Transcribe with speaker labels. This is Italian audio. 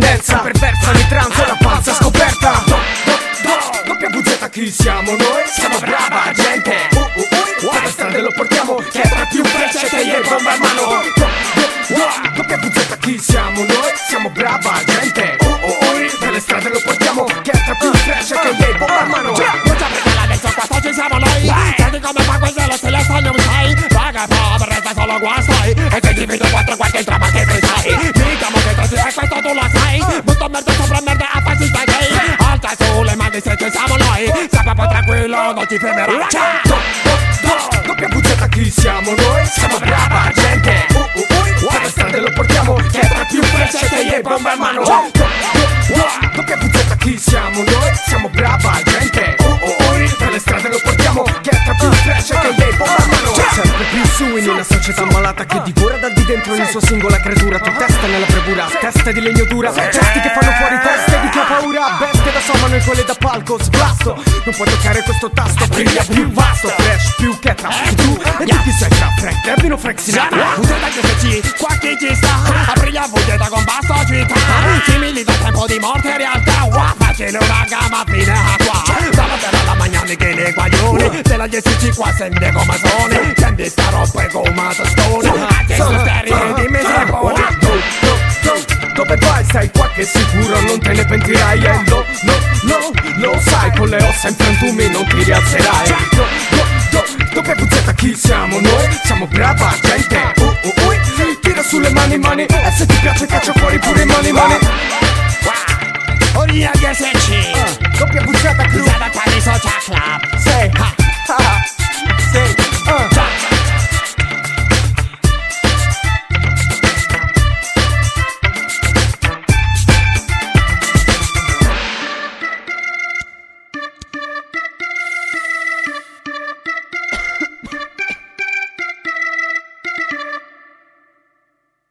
Speaker 1: eccellenza, perversano i trans e la falsa scoperta. WZ chi siamo noi? Siamo brava gente. Per strade lo portiamo, che tra più frecce che gli bomba a mano. WZ chi siamo noi? Siamo brava gente. Per le strade lo portiamo, che tra più frecce che gli bomba a mano.
Speaker 2: Adesso qua ci siamo noi. Senti come fa questo lo stile non sai. Raga pop resta solo guastoi. E se divido 4 qualche trama che mi sai. Diciamo che tu e questo tu lo sai. Butto merda sopra merda a fascista gay. Alza sulle mani se ci siamo noi. Sta proprio tranquillo, non ti fermerà.
Speaker 1: WZ chi siamo noi? Siamo brava gente. Per le strade lo portiamo, che tra più frecce che gli bomba a mano. WZ chi siamo noi? Siamo brava gente. Per le strade lo portiamo, che tra più frecce che gli bomba a mano. Sempre più su in una società malata che divora da di dentro ogni sua singola creatura. Tu testa nella bravura, testa di legno dura. Gesti che fanno fuori teste di chi ha paura. Bestie da somano e quelle da palco sblasto. Non puoi toccare questo tasto, brilla più vasto. Fresh più che tra tu e tu chi sei tra Frank Devin o Frank Sinatra.
Speaker 2: Usate che se ci, qua chi ci sta. Apri la buggetta con basto città. Simili da tempo di morte in realtà. Facile una gamba fine a qua. Dalla terra alla magnani che ne guaglioni. Se la GSC qua sente come sono. Senti sta roba come tostone. Anche su stereo di me trepone.
Speaker 1: Dove vai? Stai qua che sicuro non te ne pentirai. E lo sai, con le ossa in frantumi non ti rialzerai. WZ chi siamo noi? Siamo brava gente. Tira sulle mani e se ti piace caccia fuori pure i mani.
Speaker 2: Oria GSC
Speaker 1: WZ Crew
Speaker 2: Usata qua di Social Club.
Speaker 1: Sei